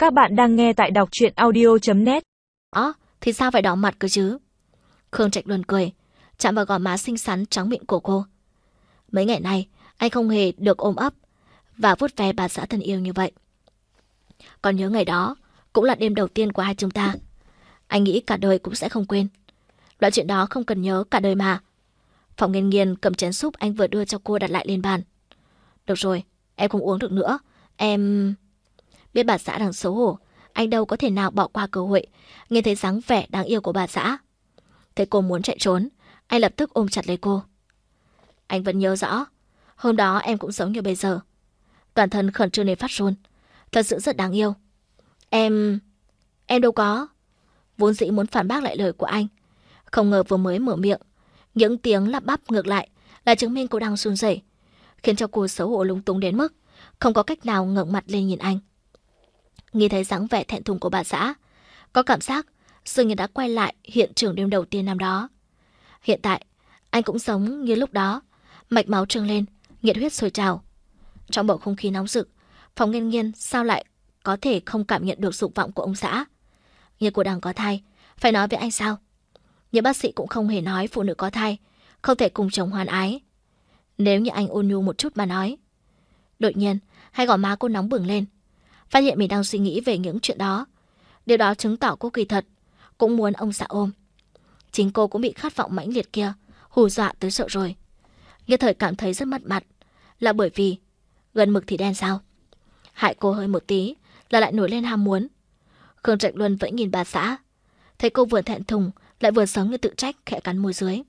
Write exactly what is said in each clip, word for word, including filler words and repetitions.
Các bạn đang nghe tại đọc truyện audio chấm net. Ó, thì sao phải đỏ mặt cơ chứ? Khương Trạch Luân cười, chạm vào gò má xinh xắn trắng mịn của cô. Mấy ngày nay, anh không hề được ôm ấp và vuốt ve bà xã thân yêu như vậy. Còn nhớ ngày đó, cũng là đêm đầu tiên của hai chúng ta. Anh nghĩ cả đời cũng sẽ không quên. Loại chuyện đó không cần nhớ cả đời mà. Phòng Nghiên Nghiên cầm chén súp anh vừa đưa cho cô đặt lại lên bàn. Được rồi, em không uống được nữa. Em... Biết bà xã đang xấu hổ, anh đâu có thể nào bỏ qua cơ hội nghe thấy dáng vẻ đáng yêu của bà xã. Thấy cô muốn chạy trốn, anh lập tức ôm chặt lấy cô. Anh vẫn nhớ rõ, hôm đó em cũng giống như bây giờ. Toàn thân khẩn trương đến phát run. Thật sự rất đáng yêu. Em... Em đâu có. Vốn dĩ muốn phản bác lại lời của anh. Không ngờ vừa mới mở miệng, những tiếng lắp bắp ngược lại là chứng minh cô đang run rẩy, khiến cho cô xấu hổ lúng túng đến mức không có cách nào ngẩng mặt lên nhìn anh. Nghe thấy dáng vẻ thẹn thùng của bà xã, có cảm giác dường như đã quay lại hiện trường đêm đầu tiên năm đó. Hiện tại, anh cũng giống như lúc đó, mạch máu trương lên, nhiệt huyết sôi trào. Trong bầu không khí nóng rực, Phòng Nghiên Nghiên sao lại có thể không cảm nhận được dục vọng của ông xã? Như cô đang có thai, phải nói với anh sao? Nhưng bác sĩ cũng không hề nói phụ nữ có thai không thể cùng chồng hoan ái. Nếu như anh ôn nhu một chút mà nói. Đột nhiên, hai gò má cô nóng bừng lên, phát hiện mình đang suy nghĩ về những chuyện đó. Điều đó chứng tỏ cô kỳ thật cũng muốn ông xã ôm. Chính cô cũng bị khát vọng mãnh liệt kia hù dọa tới sợ rồi. Nhất thời cảm thấy rất mất mặt, là bởi vì gần mực thì đen sao? Hại cô hơi một tí là lại nổi lên ham muốn. Khương Trạch Luân vẫn nhìn bà xã, thấy cô vừa thẹn thùng lại vừa sống như tự trách, khẽ cắn môi dưới.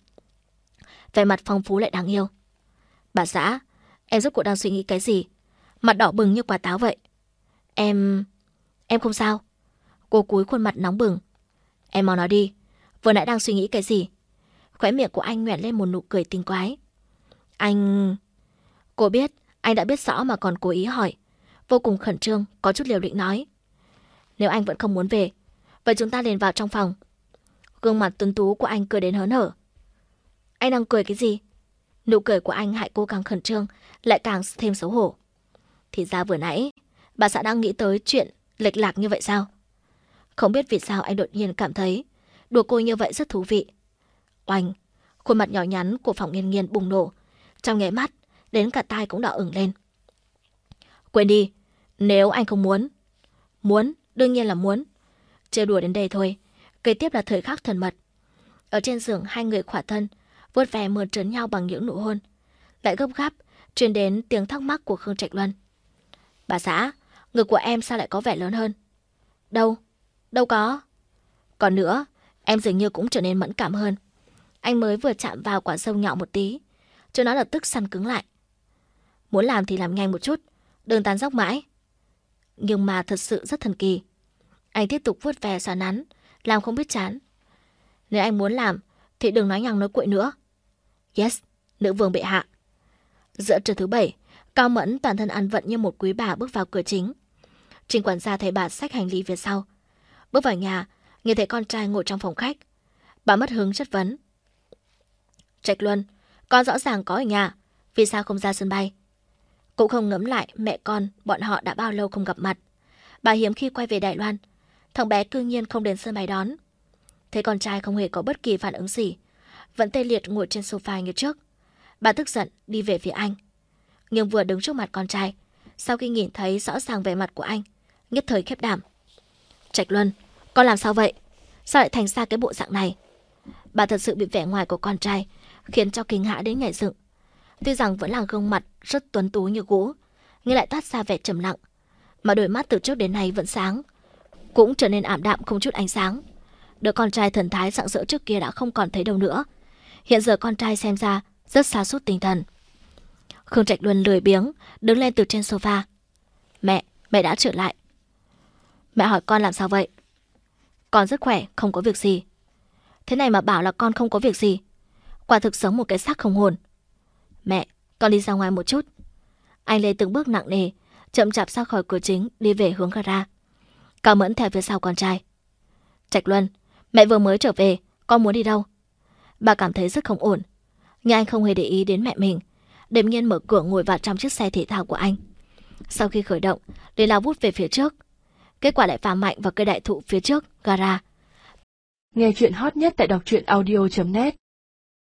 Vẻ mặt phong phú lại đáng yêu. Bà xã, em rốt cuộc đang suy nghĩ cái gì? Mặt đỏ bừng như quả táo vậy. Em... Em không sao. Cô cúi khuôn mặt nóng bừng. Em mau nói đi, vừa nãy đang suy nghĩ cái gì? Khóe miệng của anh nhoẻn lên một nụ cười tinh quái. Anh... Cô biết, anh đã biết rõ mà còn cố ý hỏi. Vô cùng khẩn trương, có chút liều định nói. Nếu anh vẫn không muốn về, vậy chúng ta liền vào trong phòng. Gương mặt tuấn tú của anh cười đến hớn hở. Anh đang cười cái gì? Nụ cười của anh hại cô càng khẩn trương, lại càng thêm xấu hổ. Thì ra vừa nãy, bà xã đang nghĩ tới chuyện lệch lạc như vậy sao? Không biết vì sao anh đột nhiên cảm thấy đùa cô như vậy rất thú vị. Oanh, khuôn mặt nhỏ nhắn của Phòng Nghiên Nghiên bùng nổ, trong nháy mắt, đến cả tai cũng đỏ ửng lên. Quên đi, nếu anh không muốn. Muốn, đương nhiên là muốn. Chơi đùa đến đây thôi, kế tiếp là thời khắc thân mật. Ở trên giường hai người khỏa thân, vuốt ve mơn trớn nhau bằng những nụ hôn. Lại gấp gáp, truyền đến tiếng thắc mắc của Khương Trạch Luân. Bà xã, ngực của em sao lại có vẻ lớn hơn? Đâu, đâu có. Còn nữa, em dường như cũng trở nên mẫn cảm hơn. Anh mới vừa chạm vào quả sâu nhỏ một tí, cho nó lập tức săn cứng lại. Muốn làm thì làm nhanh một chút, đừng tán dóc mãi. Nhưng mà thật sự rất thần kỳ. Anh tiếp tục vuốt ve xoa nắn, làm không biết chán. Nếu anh muốn làm thì đừng nói nhằng nói cuội nữa. Yes, nữ vương bệ hạ. Giữa trưa thứ bảy, Cao Mẫn toàn thân ăn vận như một quý bà bước vào cửa chính. Trình quản gia thấy bà xách hành lý phía sau. Bước vào nhà, nhìn thấy con trai ngồi trong phòng khách. Bà mất hứng chất vấn. Trạch Luân, con rõ ràng có ở nhà, vì sao không ra sân bay? Cũng không ngẫm lại mẹ con bọn họ đã bao lâu không gặp mặt. Bà hiếm khi quay về Đài Loan, thằng bé cương nhiên không đến sân bay đón. Thấy con trai không hề có bất kỳ phản ứng gì, vẫn tê liệt ngồi trên sofa như trước. Bà tức giận đi về phía anh, nhưng vừa đứng trước mặt con trai, sau khi nhìn thấy rõ ràng vẻ mặt của anh, nhất thời khép đảm. Trạch Luân, con làm sao vậy? Sao lại thành ra cái bộ dạng này? Bà thật sự bị vẻ ngoài của con trai khiến cho kinh hãi đến nhảy dựng. Tuy rằng vẫn là gương mặt rất tuấn tú như gỗ, nhưng lại toát ra vẻ trầm lặng, mà đôi mắt từ trước đến nay vẫn sáng, cũng trở nên ảm đạm không chút ánh sáng. Đứa con trai thần thái rạng rỡ trước kia đã không còn thấy đâu nữa. Hiện giờ con trai xem ra rất sa sút tinh thần. Khương Trạch Luân lười biếng đứng lên từ trên sofa. Mẹ, mẹ đã trở lại. Mẹ hỏi con làm sao vậy? Con rất khỏe, không có việc gì. Thế này mà bảo là con không có việc gì, quả thực sống một cái xác không hồn. Mẹ, con đi ra ngoài một chút. Anh Lê từng bước nặng nề, chậm chạp ra khỏi cửa chính, đi về hướng gara. Cao Mẫn theo phía sau con trai. Trạch Luân, mẹ vừa mới trở về, con muốn đi đâu? Bà cảm thấy rất không ổn, nhưng anh không hề để ý đến mẹ mình, đột nhiên mở cửa ngồi vào trong chiếc xe thể thao của anh. Sau khi khởi động, liền lao vút về phía trước. kết quả lại phá mạnh vào cây đại thụ phía trước, gara. Nghe chuyện hot nhất tại đọc truyện audio chấm net